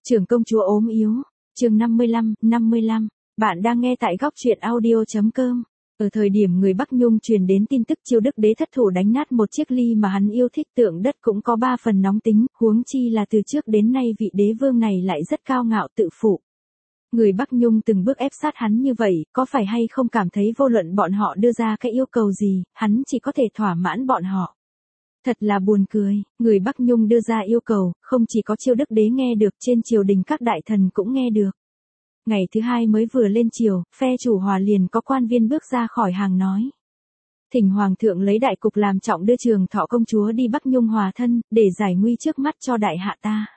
Trưởng công chúa ốm yếu, chương 55. Bạn đang nghe tại góc truyện audio.com. Ở thời điểm người Bắc Nhung truyền đến tin tức Chiêu Đức Đế thất thủ đánh nát một chiếc ly mà hắn yêu thích, Tượng Đất cũng có 3 phần nóng tính, huống chi là từ trước đến nay vị đế vương này lại rất cao ngạo tự phụ. Người Bắc Nhung từng bước ép sát hắn như vậy, có phải hay không cảm thấy vô luận bọn họ đưa ra cái yêu cầu gì, hắn chỉ có thể thỏa mãn bọn họ. Thật là buồn cười, người Bắc Nhung đưa ra yêu cầu, không chỉ có Chiêu Đức Đế nghe được, trên triều đình các đại thần cũng nghe được. Ngày thứ 2 mới vừa lên triều, phe chủ hòa liền có quan viên bước ra khỏi hàng nói. Thỉnh Hoàng thượng lấy đại cục làm trọng, đưa Trường Thọ công chúa đi Bắc Nhung hòa thân, để giải nguy trước mắt cho đại hạ ta.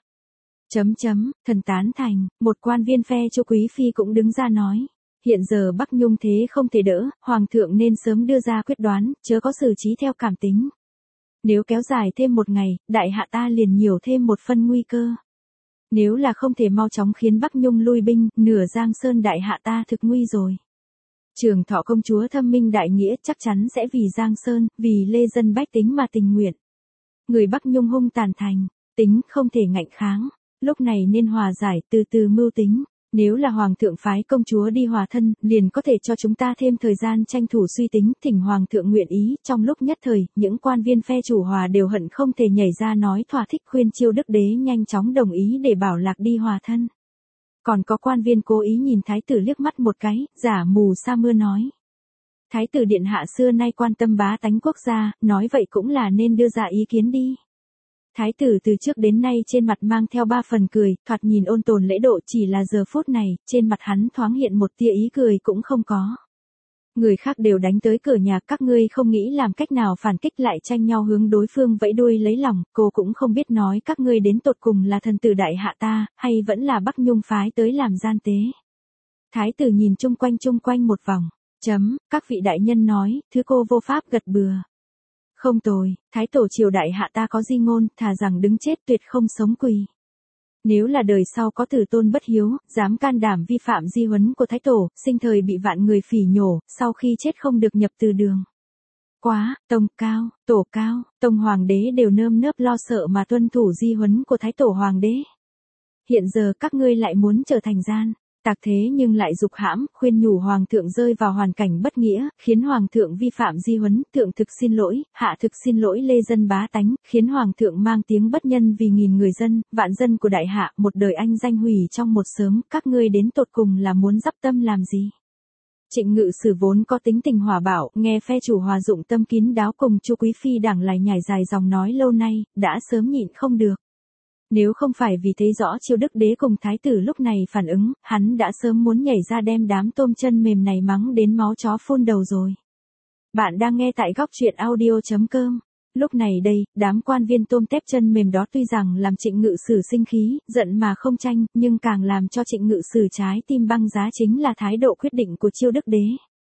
Thần tán thành, một quan viên phe Chu Quý Phi cũng đứng ra nói. Hiện giờ Bắc Nhung thế không thể đỡ, Hoàng thượng nên sớm đưa ra quyết đoán, chớ có xử trí theo cảm tính. Nếu kéo dài thêm một ngày, đại hạ ta liền nhiều thêm một phân nguy cơ. Nếu là không thể mau chóng khiến Bắc Nhung lui binh, nửa Giang Sơn đại hạ ta thực nguy rồi. Trường Thọ công chúa thâm minh đại nghĩa, chắc chắn sẽ vì Giang Sơn, vì lê dân bách tính mà tình nguyện. Người Bắc Nhung hung tàn thành, tính không thể ngạnh kháng, lúc này nên hòa giải, từ từ mưu tính. Nếu là Hoàng thượng phái công chúa đi hòa thân, liền có thể cho chúng ta thêm thời gian tranh thủ suy tính, thỉnh Hoàng thượng nguyện ý. Trong lúc nhất thời, những quan viên phe chủ hòa đều hận không thể nhảy ra nói thỏa thích, khuyên Chiêu Đức Đế nhanh chóng đồng ý để Bảo Lạc đi hòa thân. Còn có quan viên cố ý nhìn thái tử liếc mắt một cái, giả mù sa mưa nói. Thái tử điện hạ xưa nay quan tâm bá tánh quốc gia, nói vậy cũng là nên đưa ra ý kiến đi. Thái tử từ trước đến nay trên mặt mang theo 3 phần cười, thoạt nhìn ôn tồn lễ độ, chỉ là giờ phút này, trên mặt hắn thoáng hiện một tia ý cười cũng không có. Người khác đều đánh tới cửa nhà, các ngươi không nghĩ làm cách nào phản kích, lại tranh nhau hướng đối phương vẫy đuôi lấy lòng, cô cũng không biết nói các ngươi đến tột cùng là thần tử đại hạ ta, hay vẫn là Bắc Nhung phái tới làm gian tế. Thái tử nhìn chung quanh một vòng, các vị đại nhân nói, thứ cô vô pháp gật bừa. Không tồi, thái tổ triều đại hạ ta có di ngôn, thà rằng đứng chết tuyệt không sống quỳ. Nếu là đời sau có tử tôn bất hiếu, dám can đảm vi phạm di huấn của thái tổ, sinh thời bị vạn người phỉ nhổ, sau khi chết không được nhập từ đường. Quá, tông cao, tổ cao, tông hoàng đế đều nơm nớp lo sợ mà tuân thủ di huấn của thái tổ hoàng đế. Hiện giờ các ngươi lại muốn trở thành gian tặc, thế nhưng lại dục hãm, khuyên nhủ Hoàng thượng rơi vào hoàn cảnh bất nghĩa, khiến Hoàng thượng vi phạm di huấn, thượng thực xin lỗi, hạ thực xin lỗi lê dân bá tánh, khiến Hoàng thượng mang tiếng bất nhân vì nghìn người dân, vạn dân của đại hạ, một đời anh danh hủy trong một sớm, các ngươi đến tột cùng là muốn dắp tâm làm gì? Trịnh Ngự Sử vốn có tính tình hòa bảo, nghe phe chủ hòa dụng tâm kín đáo cùng Chu Quý Phi đảng lại nhảy dài dòng nói lâu nay, đã sớm nhịn không được. Nếu không phải vì thấy rõ Chiêu Đức Đế cùng thái tử lúc này phản ứng, hắn đã sớm muốn nhảy ra đem đám tôm chân mềm này mắng đến máu chó phun đầu rồi. Bạn đang nghe tại góc truyện audio.com. Lúc này đây, đám quan viên tôm tép chân mềm đó tuy rằng làm Trịnh Ngự Sử sinh khí, giận mà không tranh, nhưng càng làm cho Trịnh Ngự Sử trái tim băng giá chính là thái độ quyết định của Chiêu Đức Đế.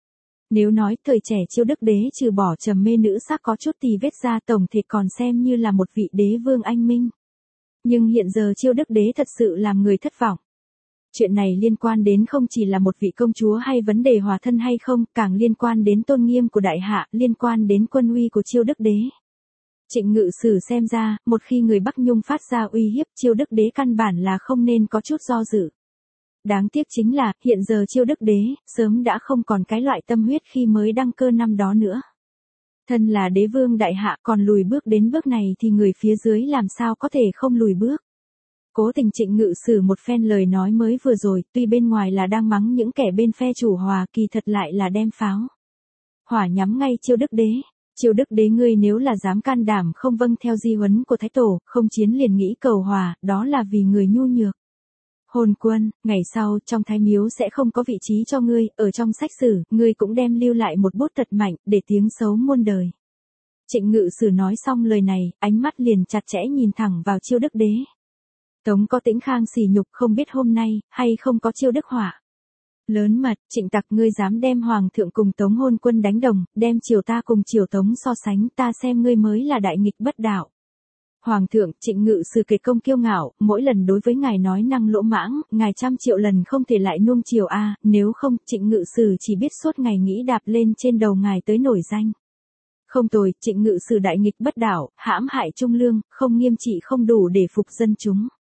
Nếu nói thời trẻ Chiêu Đức Đế trừ bỏ trầm mê nữ sắc có chút tì vết ra, tổng thể còn xem như là một vị đế vương anh minh. Nhưng hiện giờ Chiêu Đức Đế thật sự làm người thất vọng. Chuyện này liên quan đến không chỉ là một vị công chúa hay vấn đề hòa thân hay không, càng liên quan đến tôn nghiêm của đại hạ, liên quan đến quân uy của Chiêu Đức Đế. Trịnh Ngự Sử xem ra, một khi người Bắc Nhung phát ra uy hiếp, Chiêu Đức Đế căn bản là không nên có chút do dự. Đáng tiếc chính là, hiện giờ Chiêu Đức Đế, sớm đã không còn cái loại tâm huyết khi mới đăng cơ năm đó nữa. Thân là đế vương đại hạ, còn lùi bước đến bước này thì người phía dưới làm sao có thể không lùi bước. Cố tình Trịnh Ngự Sử một phen lời nói mới vừa rồi, tuy bên ngoài là đang mắng những kẻ bên phe chủ hòa, kỳ thật lại là đem pháo hỏa nhắm ngay Chiêu Đức Đế. Chiêu Đức Đế, ngươi nếu là dám can đảm không vâng theo di huấn của thái tổ, không chiến liền nghĩ cầu hòa, đó là vì người nhu nhược. Hồn quân, ngày sau, trong thái miếu sẽ không có vị trí cho ngươi, ở trong sách sử, ngươi cũng đem lưu lại một bút thật mạnh, để tiếng xấu muôn đời. Trịnh Ngự Sử nói xong lời này, ánh mắt liền chặt chẽ nhìn thẳng vào Chiêu Đức Đế. Tống có Tĩnh Khang sỉ nhục, không biết hôm nay, hay không có Chiêu Đức họa. Lớn mật, Trịnh tặc, ngươi dám đem Hoàng thượng cùng Tống hôn quân đánh đồng, đem triều ta cùng triều Tống so sánh, ta xem ngươi mới là đại nghịch bất đạo. Hoàng thượng, Trịnh Ngự Sử kể công kiêu ngạo, mỗi lần đối với ngài nói năng lỗ mãng, ngài trăm triệu lần không thể lại nuông chiều a, nếu không, Trịnh Ngự Sử chỉ biết suốt ngày nghĩ đạp lên trên đầu ngài tới nổi danh. Không tồi, Trịnh Ngự Sử đại nghịch bất đạo, hãm hại trung lương, không nghiêm trị không đủ để phục dân chúng.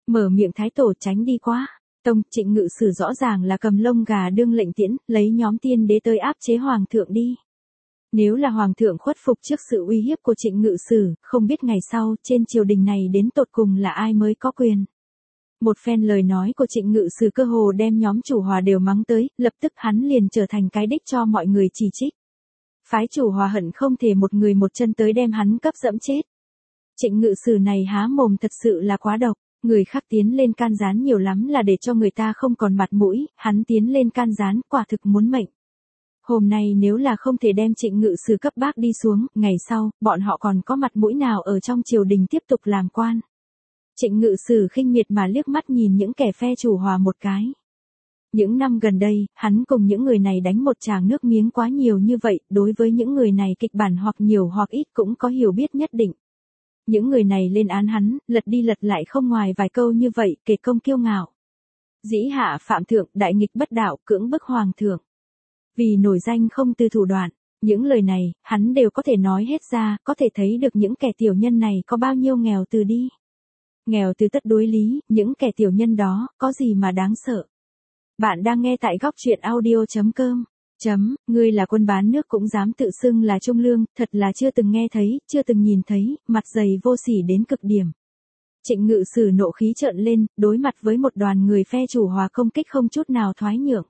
Mở miệng thái tổ tránh đi quá. Tông Trịnh Ngự Sử rõ ràng là cầm lông gà đương lệnh tiễn, lấy nhóm tiên đế tới áp chế hoàng thượng đi. Nếu là hoàng thượng khuất phục trước sự uy hiếp của Trịnh Ngự Sử, không biết ngày sau trên triều đình này đến tột cùng là ai mới có quyền. Một phen lời nói của Trịnh Ngự Sử cơ hồ đem nhóm chủ hòa đều mắng tới, lập tức hắn liền trở thành cái đích cho mọi người chỉ trích. Phái chủ hòa hận không thể một người một chân tới đem hắn cấp dẫm chết. Trịnh Ngự Sử này há mồm thật sự là quá độc, người khác tiến lên can gián nhiều lắm là để cho người ta không còn mặt mũi, hắn tiến lên can gián quả thực muốn mệnh. Hôm nay nếu là không thể đem Trịnh Ngự Sử cấp bác đi xuống, ngày sau, bọn họ còn có mặt mũi nào ở trong triều đình tiếp tục làm quan. Trịnh Ngự Sử khinh miệt mà liếc mắt nhìn những kẻ phe chủ hòa một cái. Những năm gần đây, hắn cùng những người này đánh một tràng nước miếng quá nhiều như vậy, đối với những người này kịch bản hoặc nhiều hoặc ít cũng có hiểu biết nhất định. Những người này lên án hắn, lật đi lật lại không ngoài vài câu như vậy, kể công kiêu ngạo. Dĩ hạ phạm thượng, đại nghịch bất đạo, cưỡng bức hoàng thượng. Vì nổi danh không từ thủ đoạn, những lời này, hắn đều có thể nói hết ra, có thể thấy được những kẻ tiểu nhân này có bao nhiêu nghèo từ đi. Nghèo từ tất đối lý, những kẻ tiểu nhân đó, có gì mà đáng sợ. Bạn đang nghe tại góc truyện audio.com. Ngươi là quân bán nước cũng dám tự xưng là trung lương, thật là chưa từng nghe thấy, chưa từng nhìn thấy, mặt dày vô sỉ đến cực điểm. Trịnh Ngự Sử nộ khí trợn lên, đối mặt với một đoàn người phe chủ hòa công kích không chút nào thoái nhượng.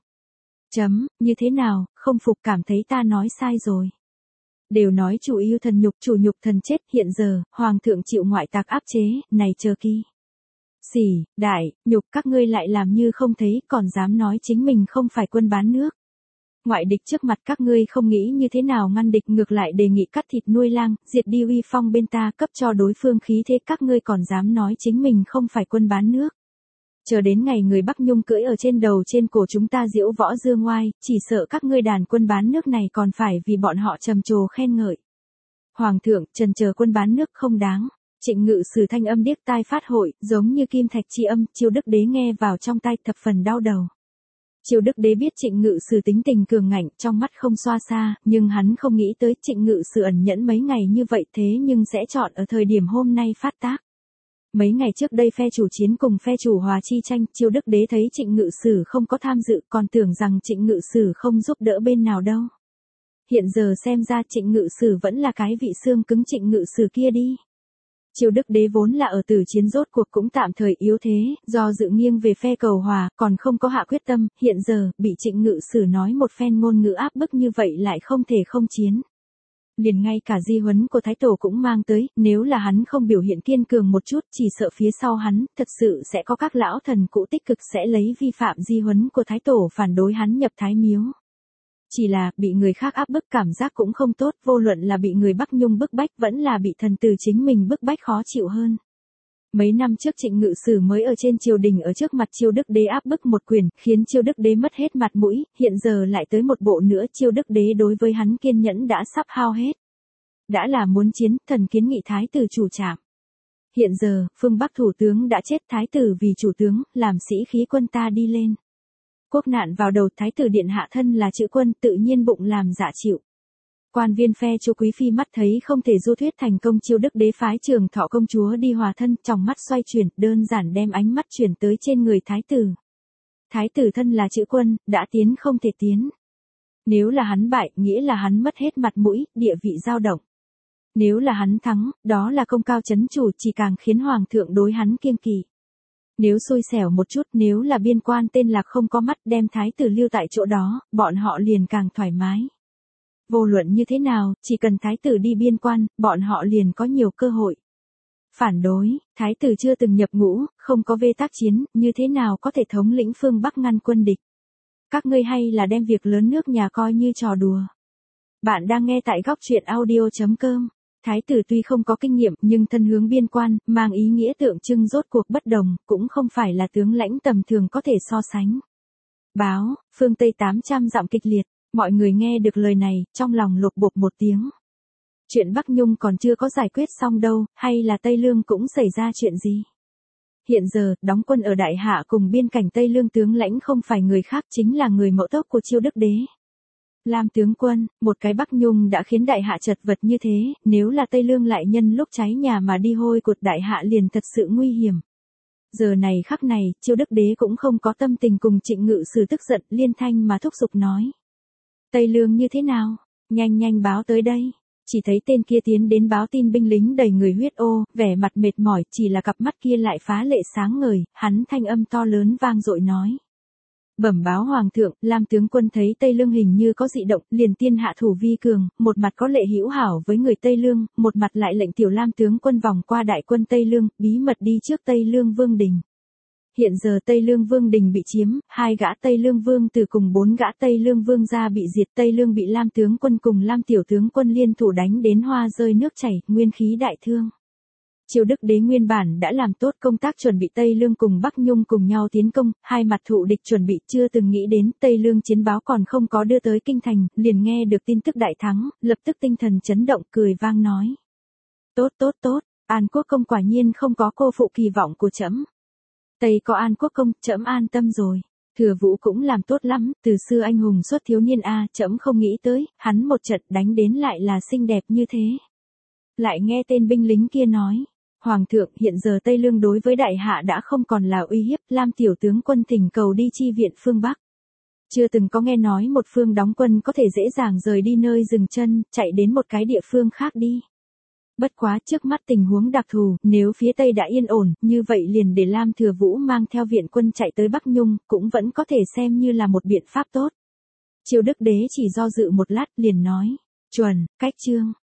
Như thế nào, không phục cảm thấy ta nói sai rồi. Đều nói chủ yêu thần nhục, chủ nhục thần chết, hiện giờ, hoàng thượng chịu ngoại tạc áp chế, này chờ kỳ. Xỉ, đại, nhục các ngươi lại làm như không thấy, còn dám nói chính mình không phải quân bán nước. Ngoại địch trước mặt các ngươi không nghĩ như thế nào ngăn địch, ngược lại đề nghị cắt thịt nuôi lang, diệt đi uy phong bên ta, cấp cho đối phương khí thế, các ngươi còn dám nói chính mình không phải quân bán nước. Chờ đến ngày người Bắc Nhung cưỡi ở trên đầu trên cổ chúng ta diễu võ dương ngoai, chỉ sợ các ngươi đàn quân bán nước này còn phải vì bọn họ trầm trồ khen ngợi. Hoàng thượng, trần chờ quân bán nước không đáng. Trịnh Ngự Sử thanh âm điếc tai phát hội, giống như kim thạch chi âm, Chiêu Đức Đế nghe vào trong tai thập phần đau đầu. Chiêu Đức Đế biết Trịnh Ngự Sử tính tình cường ngạnh, trong mắt không xoa xa, nhưng hắn không nghĩ tới Trịnh Ngự Sử ẩn nhẫn mấy ngày như vậy thế nhưng sẽ chọn ở thời điểm hôm nay phát tác. Mấy ngày trước đây phe chủ chiến cùng phe chủ hòa chi tranh, Chiêu Đức Đế thấy Trịnh Ngự Sử không có tham dự, còn tưởng rằng Trịnh Ngự Sử không giúp đỡ bên nào đâu. Hiện giờ xem ra Trịnh Ngự Sử vẫn là cái vị xương cứng Trịnh Ngự Sử kia đi. Chiêu Đức Đế vốn là ở tử chiến rốt cuộc cũng tạm thời yếu thế, do dự nghiêng về phe cầu hòa, còn không có hạ quyết tâm, hiện giờ, bị Trịnh Ngự Sử nói một phen ngôn ngữ áp bức như vậy lại không thể không chiến. Liền ngay cả di huấn của Thái Tổ cũng mang tới, nếu là hắn không biểu hiện kiên cường một chút, chỉ sợ phía sau hắn, thật sự sẽ có các lão thần cũ tích cực sẽ lấy vi phạm di huấn của Thái Tổ phản đối hắn nhập Thái Miếu. Chỉ là, bị người khác áp bức cảm giác cũng không tốt, vô luận là bị người Bắc Nhung bức bách vẫn là bị thần tử chính mình bức bách khó chịu hơn. Mấy năm trước Trịnh Ngự Sử mới ở trên triều đình ở trước mặt Chiêu Đức Đế áp bức một quyền, khiến Chiêu Đức Đế mất hết mặt mũi, hiện giờ lại tới một bộ nữa, Chiêu Đức Đế đối với hắn kiên nhẫn đã sắp hao hết. Đã là muốn chiến, thần kiến nghị thái tử chủ trảm. Hiện giờ, phương Bắc thủ tướng đã chết, thái tử vì chủ tướng, làm sĩ khí quân ta đi lên. Quốc nạn vào đầu, thái tử điện hạ thân là chữ quân, tự nhiên bụng làm dạ chịu. Quan viên phe Chu Quý Phi mắt thấy không thể du thuyết thành công, Chiêu Đức Đế phái Trường Thọ công chúa đi hòa thân, trong mắt xoay chuyển, đơn giản đem ánh mắt chuyển tới trên người thái tử. Thái tử thân là chữ quân, đã tiến không thể tiến. Nếu là hắn bại, nghĩa là hắn mất hết mặt mũi, địa vị dao động. Nếu là hắn thắng, đó là công cao chấn chủ, chỉ càng khiến hoàng thượng đối hắn kiêng kỵ. Nếu xui xẻo một chút, nếu là biên quan tên Lạc không có mắt đem thái tử lưu tại chỗ đó, bọn họ liền càng thoải mái. Vô luận như thế nào, chỉ cần thái tử đi biên quan, bọn họ liền có nhiều cơ hội. Phản đối, thái tử chưa từng nhập ngũ, không có vê tác chiến, như thế nào có thể thống lĩnh phương Bắc ngăn quân địch. Các ngươi hay là đem việc lớn nước nhà coi như trò đùa. Bạn đang nghe tại góc truyện audio.com. Thái tử tuy không có kinh nghiệm nhưng thân hướng biên quan, mang ý nghĩa tượng trưng rốt cuộc bất đồng, cũng không phải là tướng lãnh tầm thường có thể so sánh. Báo, phương Tây 800 dặm kịch liệt, mọi người nghe được lời này, trong lòng lột bột một tiếng. Chuyện Bắc Nhung còn chưa có giải quyết xong đâu, hay là Tây Lương cũng xảy ra chuyện gì? Hiện giờ, đóng quân ở Đại Hạ cùng biên cảnh Tây Lương tướng lãnh không phải người khác chính là người mẫu tốc của Chiêu Đức Đế. Lam tướng quân, một cái Bắc Nhung đã khiến Đại Hạ chật vật như thế, nếu là Tây Lương lại nhân lúc cháy nhà mà đi hôi cột Đại Hạ liền thật sự nguy hiểm. Giờ này khắc này, Chiêu Đức Đế cũng không có tâm tình cùng Trịnh Ngự Sử tức giận, liên thanh mà thúc giục nói. Tây Lương như thế nào? Nhanh nhanh báo tới đây. Chỉ thấy tên kia tiến đến báo tin binh lính đầy người huyết ô, vẻ mặt mệt mỏi, chỉ là cặp mắt kia lại phá lệ sáng ngời, hắn thanh âm to lớn vang dội nói. Bẩm báo hoàng thượng, Lam tướng quân thấy Tây Lương hình như có dị động, liền tiên hạ thủ vi cường, một mặt có lệ hữu hảo với người Tây Lương, một mặt lại lệnh tiểu Lam tướng quân vòng qua đại quân Tây Lương, bí mật đi trước Tây Lương Vương đình. Hiện giờ Tây Lương Vương đình bị chiếm, 2 gã Tây Lương Vương từ cùng 4 gã Tây Lương Vương gia bị diệt, Tây Lương bị Lam tướng quân cùng Lam tiểu tướng quân liên thủ đánh đến hoa rơi nước chảy, nguyên khí đại thương. Chiêu Đức Đế nguyên bản đã làm tốt công tác chuẩn bị Tây Lương cùng Bắc Nhung cùng nhau tiến công, hai mặt thụ địch chuẩn bị, chưa từng nghĩ đến Tây Lương chiến báo còn không có đưa tới kinh thành, liền nghe được tin tức đại thắng, lập tức tinh thần chấn động, cười vang nói. Tốt tốt tốt, An Quốc công quả nhiên không có cô phụ kỳ vọng của trẫm. Tây có An Quốc công, trẫm an tâm rồi. Thừa Vũ cũng làm tốt lắm, từ xưa anh hùng xuất thiếu niên a, trẫm không nghĩ tới, hắn một trận đánh đến lại là xinh đẹp như thế. Lại nghe tên binh lính kia nói. Hoàng thượng, hiện giờ Tây Lương đối với đại hạ đã không còn là uy hiếp, Lam tiểu tướng quân thỉnh cầu đi chi viện phương Bắc. Chưa từng có nghe nói một phương đóng quân có thể dễ dàng rời đi nơi dừng chân, chạy đến một cái địa phương khác đi. Bất quá trước mắt tình huống đặc thù, nếu phía Tây đã yên ổn, như vậy liền để Lam Thừa Vũ mang theo viện quân chạy tới Bắc Nhung, cũng vẫn có thể xem như là một biện pháp tốt. Chiêu Đức Đế chỉ do dự một lát liền nói, chuẩn, cách chương.